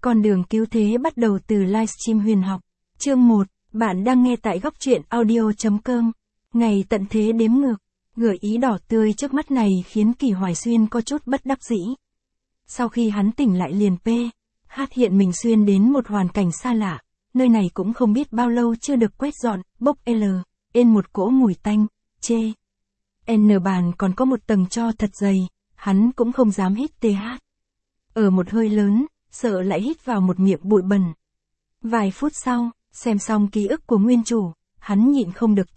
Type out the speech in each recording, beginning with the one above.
Con đường cứu thế bắt đầu từ livestream huyền học. Chương 1, bạn đang nghe tại góc truyện audio.com. Ngày tận thế đếm ngược, gợi ý đỏ tươi trước mắt này khiến Kỳ Hoài Xuyên có chút bất đắc dĩ. Sau khi hắn tỉnh lại liền hiện mình xuyên đến một hoàn cảnh xa lạ, nơi này cũng không biết bao lâu chưa được quét dọn, bốc một cỗ mùi tanh, bàn còn có một tầng tro thật dày, hắn cũng không dám hít ở một hơi lớn, sợ lại hít vào một miệng bụi bẩn. Vài phút sau, xem xong ký ức của nguyên chủ, hắn nhịn không được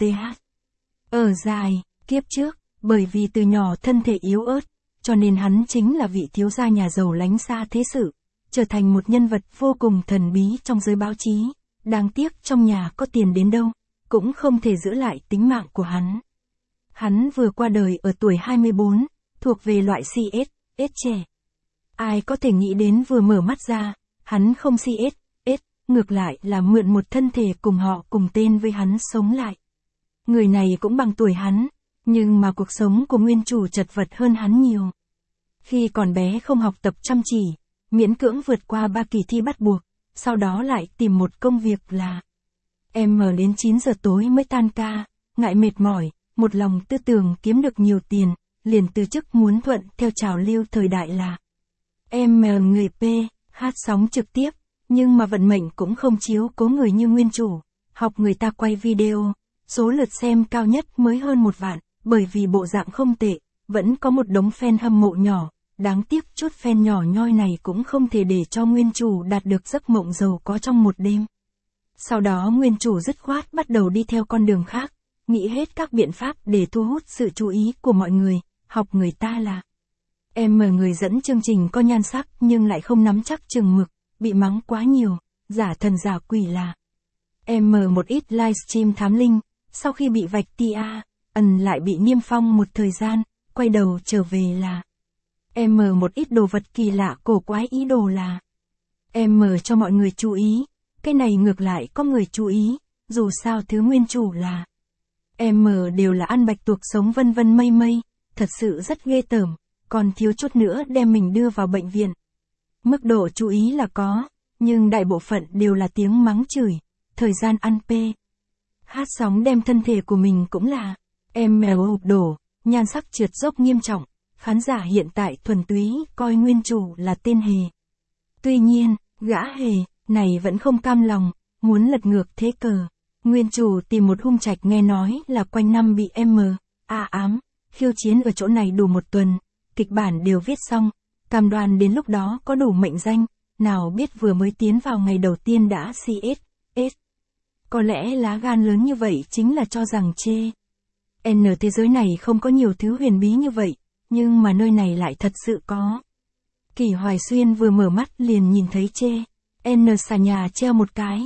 dài, kiếp trước, bởi vì từ nhỏ thân thể yếu ớt, cho nên hắn chính là vị thiếu gia nhà giàu lánh xa thế sự, trở thành một nhân vật vô cùng thần bí trong giới báo chí. Đáng tiếc trong nhà có tiền đến đâu, cũng không thể giữ lại tính mạng của hắn. Hắn vừa qua đời ở tuổi 24, thuộc về loại CS trẻ. Ai có thể nghĩ đến vừa mở mắt ra, hắn không CS, ngược lại là mượn một thân thể cùng họ cùng tên với hắn sống lại. Người này cũng bằng tuổi hắn, nhưng mà cuộc sống của nguyên chủ chật vật hơn hắn nhiều. Khi còn bé không học tập chăm chỉ, miễn cưỡng vượt qua 3 kỳ thi bắt buộc, sau đó lại tìm một công việc là đến 9 giờ tối mới tan ca, ngại mệt mỏi, một lòng tư tưởng kiếm được nhiều tiền, liền từ chức muốn thuận theo trào lưu thời đại là người hát sóng trực tiếp, nhưng mà vận mệnh cũng không chiếu cố người như nguyên chủ, học người ta quay video, số lượt xem cao nhất mới hơn 1 vạn, bởi vì bộ dạng không tệ, vẫn có một đống fan hâm mộ nhỏ, đáng tiếc chút fan nhỏ nhoi này cũng không thể để cho nguyên chủ đạt được giấc mộng giàu có trong một đêm. Sau đó nguyên chủ dứt khoát bắt đầu đi theo con đường khác, nghĩ hết các biện pháp để thu hút sự chú ý của mọi người, học người ta là người dẫn chương trình có nhan sắc nhưng lại không nắm chắc chừng mực, bị mắng quá nhiều, giả thần giả quỷ là một ít livestream thám linh, sau khi bị vạch lại bị niêm phong một thời gian, quay đầu trở về là một ít đồ vật kỳ lạ cổ quái, ý đồ là cho mọi người chú ý. Cái này ngược lại có người chú ý, dù sao thứ nguyên chủ là đều là ăn bạch tuộc sống vân vân mây mây, thật sự rất ghê tởm, còn thiếu chút nữa đem mình đưa vào bệnh viện. Mức độ chú ý là có, nhưng đại bộ phận đều là tiếng mắng chửi, thời gian ăn hát sóng đem thân thể của mình cũng là ụp đổ, nhan sắc trượt dốc nghiêm trọng, khán giả hiện tại thuần túy coi nguyên chủ là tên hề. Tuy nhiên, gã hề này vẫn không cam lòng, muốn lật ngược thế cờ. Nguyên chủ tìm một hung trạch nghe nói là quanh năm bị ám, khiêu chiến ở chỗ này đủ 1 tuần, kịch bản đều viết xong, cam đoan đến lúc đó có đủ mệnh danh, nào biết vừa mới tiến vào ngày đầu tiên đã CS. Có lẽ lá gan lớn như vậy chính là cho rằng thế giới này không có nhiều thứ huyền bí như vậy, nhưng mà nơi này lại thật sự có. Kỳ Hoài Xuyên vừa mở mắt liền nhìn thấy xà nhà treo một cái,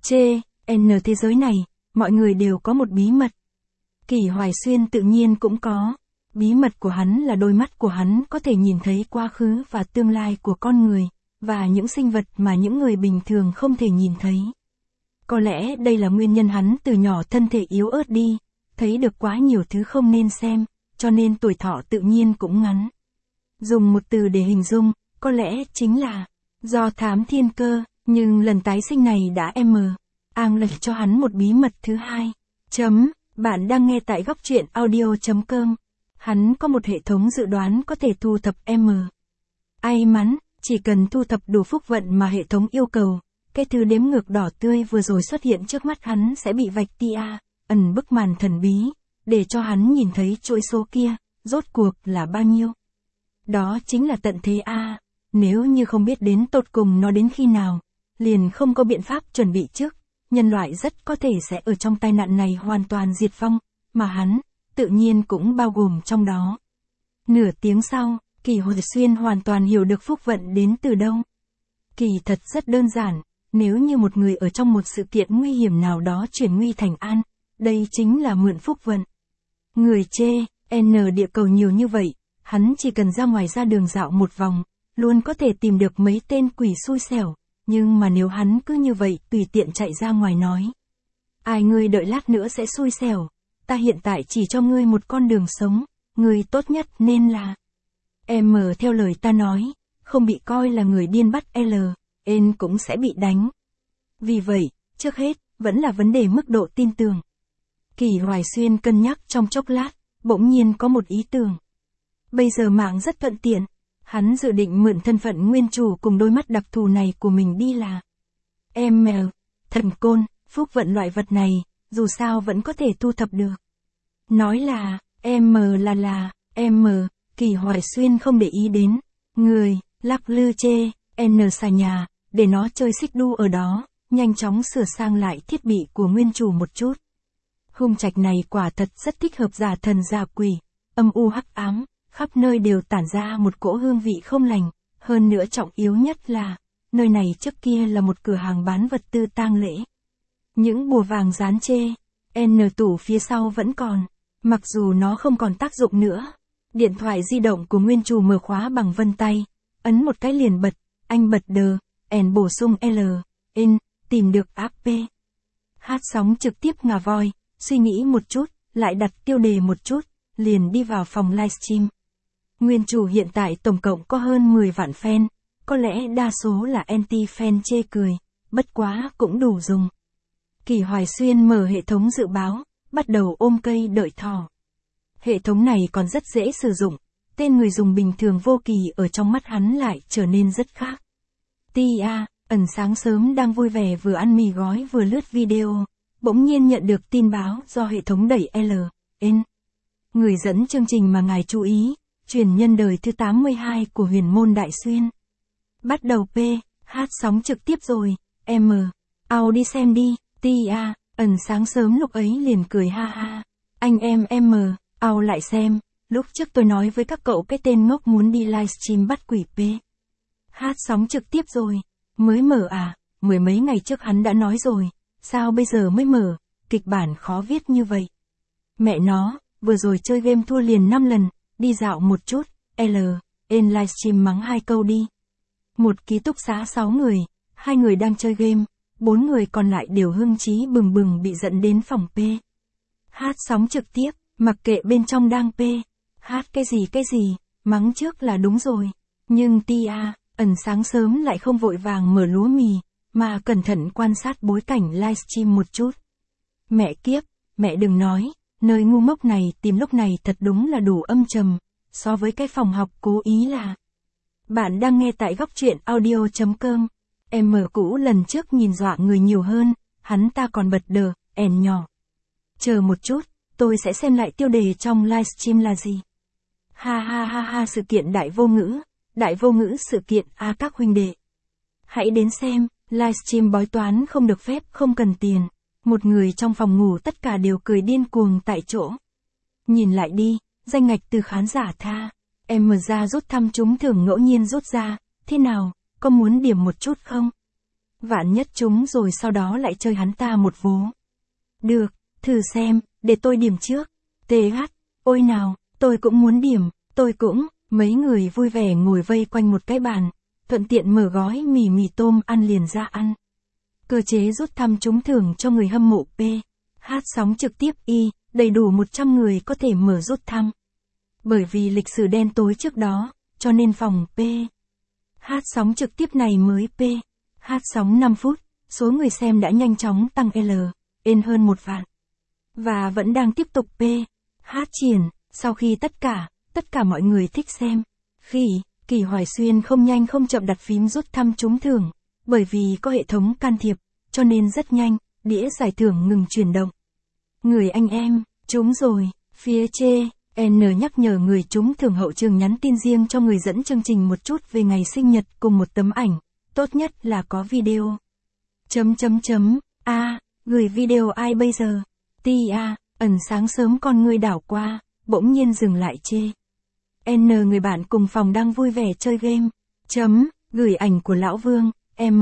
thế giới này, mọi người đều có một bí mật. Kỳ Hoài Xuyên tự nhiên cũng có. Bí mật của hắn là đôi mắt của hắn có thể nhìn thấy quá khứ và tương lai của con người, và những sinh vật mà những người bình thường không thể nhìn thấy. Có lẽ đây là nguyên nhân hắn từ nhỏ thân thể yếu ớt đi, thấy được quá nhiều thứ không nên xem, cho nên tuổi thọ tự nhiên cũng ngắn. Dùng một từ để hình dung, có lẽ chính là do thám thiên cơ, nhưng lần tái sinh này đã lệch cho hắn một bí mật thứ hai. Bạn đang nghe tại góc truyện audio.com. Hắn có một hệ thống dự đoán có thể thu thập may mắn, chỉ cần thu thập đủ phúc vận mà hệ thống yêu cầu, cái thứ đếm ngược đỏ tươi vừa rồi xuất hiện trước mắt hắn sẽ bị vạch bức màn thần bí, để cho hắn nhìn thấy chuỗi số kia, rốt cuộc là bao nhiêu. Đó chính là tận thế nếu như không biết đến tột cùng nó đến khi nào, liền không có biện pháp chuẩn bị trước, nhân loại rất có thể sẽ ở trong tai nạn này hoàn toàn diệt vong, mà hắn tự nhiên cũng bao gồm trong đó. Nửa tiếng sau, Kỳ Hoài Xuyên hoàn toàn hiểu được phúc vận đến từ đâu. Kỳ thật rất đơn giản, nếu như một người ở trong một sự kiện nguy hiểm nào đó chuyển nguy thành an, đây chính là mượn phúc vận. Người địa cầu nhiều như vậy, hắn chỉ cần ra ngoài ra đường dạo một vòng, luôn có thể tìm được mấy tên quỷ xui xẻo, nhưng mà nếu hắn cứ như vậy tùy tiện chạy ra ngoài nói, ai ngươi đợi lát nữa sẽ xui xẻo, ta hiện tại chỉ cho ngươi một con đường sống, ngươi tốt nhất nên là theo lời ta nói, không bị coi là người điên bắt N cũng sẽ bị đánh. Vì vậy, trước hết, vẫn là vấn đề mức độ tin tưởng. Kỳ Hoài Xuyên cân nhắc trong chốc lát, bỗng nhiên có một ý tưởng. Bây giờ mạng rất thuận tiện, hắn dự định mượn thân phận nguyên chủ cùng đôi mắt đặc thù này của mình đi là M, thần côn, phúc vận loại vật này, dù sao vẫn có thể thu thập được. Nói là, M là M, Kỳ Hoài Xuyên không để ý đến, người, lắc lư chê, N xà nhà, để nó chơi xích đu ở đó, nhanh chóng sửa sang lại thiết bị của nguyên chủ một chút. Hung trạch này quả thật rất thích hợp giả thần giả quỷ, âm u hắc ám, khắp nơi đều tản ra một cỗ hương vị không lành, hơn nữa trọng yếu nhất là, nơi này trước kia là một cửa hàng bán vật tư tang lễ. Những bùa vàng dán chê, N tủ phía sau vẫn còn, mặc dù nó không còn tác dụng nữa. Điện thoại di động của nguyên chủ mở khóa bằng vân tay, ấn một cái liền bật, anh bật đờ, N bổ sung L, N, tìm được app P. Hát sóng trực tiếp ngà voi, suy nghĩ một chút, lại đặt tiêu đề một chút, liền đi vào phòng livestream. Nguyên chủ hiện tại tổng cộng có hơn 10 vạn fan, có lẽ đa số là anti-fan chê cười, bất quá cũng đủ dùng. Kỳ Hoài Xuyên mở hệ thống dự báo, bắt đầu ôm cây đợi thỏ. Hệ thống này còn rất dễ sử dụng, tên người dùng bình thường vô kỳ ở trong mắt hắn lại trở nên rất khác. Tia, ẩn sáng sớm đang vui vẻ vừa ăn mì gói vừa lướt video, bỗng nhiên nhận được tin báo do hệ thống đẩy L, N. Người dẫn chương trình mà ngài chú ý, truyền nhân đời thứ 82 của huyền môn Đại Xuyên. Bắt đầu P, hát sóng trực tiếp rồi, M, ao đi xem đi, Tia, ẩn sáng sớm lúc ấy liền cười ha ha. Anh em M, ao lại xem, lúc trước tôi nói với các cậu cái tên ngốc muốn đi livestream bắt quỷ P. Hát sóng trực tiếp rồi, mới mở à, mười mấy ngày trước hắn đã nói rồi, sao bây giờ mới mở, kịch bản khó viết như vậy. Mẹ nó, vừa rồi chơi game thua liền 5 lần, đi dạo một chút, L, N livestream mắng 2 câu đi. Một ký túc xá 6 người, 2 người đang chơi game, 4 người còn lại đều hưng trí bừng bừng bị dẫn đến phòng P. Hát sóng trực tiếp, mặc kệ bên trong đang P. Hát cái gì, mắng trước là đúng rồi. Nhưng Tia, ẩn sáng sớm lại không vội vàng mở lúa mì, mà cẩn thận quan sát bối cảnh livestream một chút. Mẹ kiếp, mẹ đừng nói, nơi ngu ngốc này tìm lúc này thật đúng là đủ âm trầm, so với cái phòng học cố ý là. Bạn đang nghe tại góc truyện audio.com. Em mở cũ lần trước nhìn dọa người nhiều hơn, hắn ta còn bật đờ, ẻn nhỏ. Chờ một chút, tôi sẽ xem lại tiêu đề trong livestream là gì. Ha ha ha ha, sự kiện đại vô ngữ sự kiện a các huynh đệ. Hãy đến xem, livestream bói toán không được phép không cần tiền. Một người trong phòng ngủ tất cả đều cười điên cuồng tại chỗ. Nhìn lại đi, danh ngạch từ khán giả tha. Em mở ra rút thăm trúng thưởng ngẫu nhiên rút ra, thế nào, có muốn điểm một chút không? Vạn nhất trúng rồi sau đó lại chơi hắn ta một vố. Được, thử xem, để tôi điểm trước. TH, ôi nào, tôi cũng muốn điểm, tôi cũng, mấy người vui vẻ ngồi vây quanh một cái bàn, thuận tiện mở gói mì tôm ăn liền ra ăn. Cơ chế rút thăm trúng thưởng cho người hâm mộ P. Hát sóng trực tiếp Y, đầy đủ 100 người có thể mở rút thăm. Bởi vì lịch sử đen tối trước đó, cho nên phòng P. Hát sóng trực tiếp này mới P. Hát sóng 5 phút, số người xem đã nhanh chóng tăng L, N hơn 1 vạn. Và vẫn đang tiếp tục P. Hát triển, sau khi tất cả mọi người thích xem. Khi, Kỳ Hoài Xuyên không nhanh không chậm đặt phím rút thăm trúng thưởng. Bởi vì có hệ thống can thiệp, cho nên rất nhanh, đĩa giải thưởng ngừng chuyển động. Người anh em, trúng rồi, phía trên, N nhắc nhở người trúng thưởng hậu trường nhắn tin riêng cho người dẫn chương trình một chút về ngày sinh nhật cùng một tấm ảnh, tốt nhất là có video. Gửi video ai bây giờ? Tia, ẩn sáng sớm con ngươi đảo qua, bỗng nhiên dừng lại chê. N người bạn cùng phòng đang vui vẻ chơi game. Gửi ảnh của lão Vương.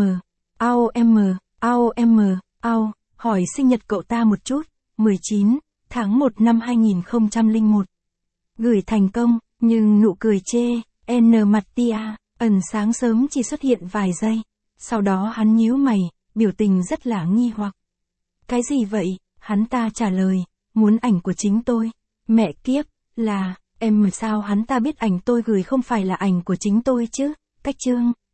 Hỏi sinh nhật cậu ta một chút, 19 tháng 1 năm 2001. Gửi thành công, nhưng nụ cười chê, N mặt Tia, ẩn sáng sớm chỉ xuất hiện vài giây. Sau đó hắn nhíu mày, biểu tình rất là nghi hoặc. Cái gì vậy? Hắn ta trả lời, muốn ảnh của chính tôi. Mẹ kiếp, là, em sao hắn ta biết ảnh tôi gửi không phải là ảnh của chính tôi chứ? Cách chương.